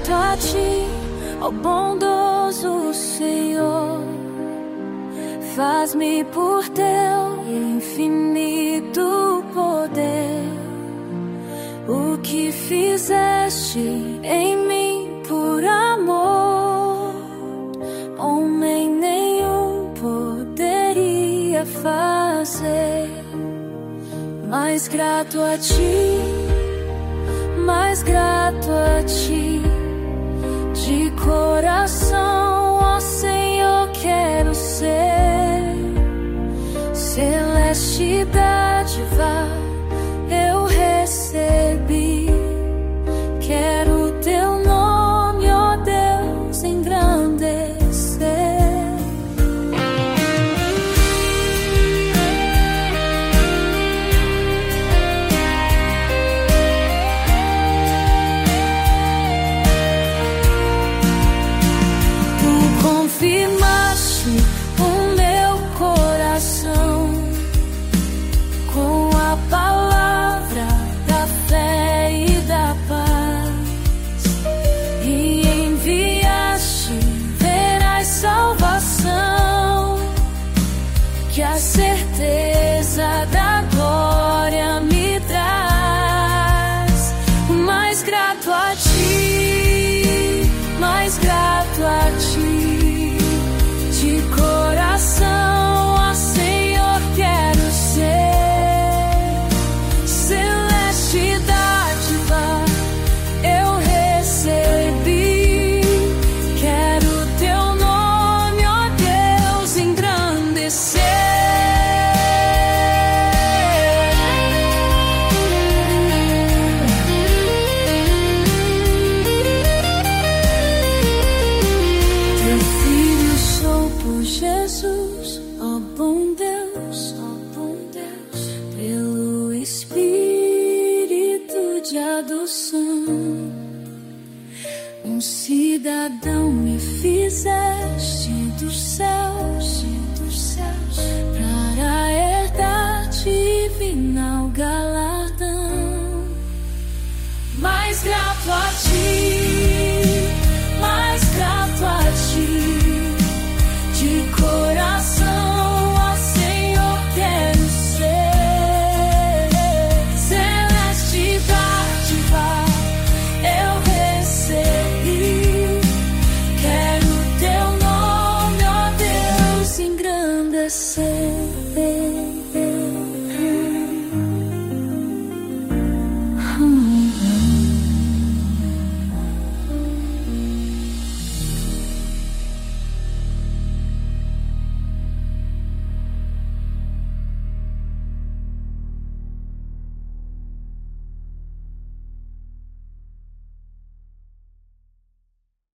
grato a ti, ó bondoso Senhor. Faz-me por teu infinito poder. O que fizeste em mim por amor, homem nenhum poderia fazer. Mais grato a ti, mais grato a ti, de coração, ó Senhor, quero ser. Celeste dádiva eu recebi, quero teu nome, ó Deus, engrandecer. Tu confirmaste o meu coração com a palavra da fé e da paz, e enviaste veraz salvação, que a certeza da glória me traz. Mais grato a ti, mais grato a ti, de coração, ó Senhor, quero ser. Celeste dádiva eu recebi, quero teu nome, ó Deus, engrandecer. Teu filho sou por Jesus, ó bom Deus, pelo Espírito de adoção. Um cidadão me fizeste dos céus,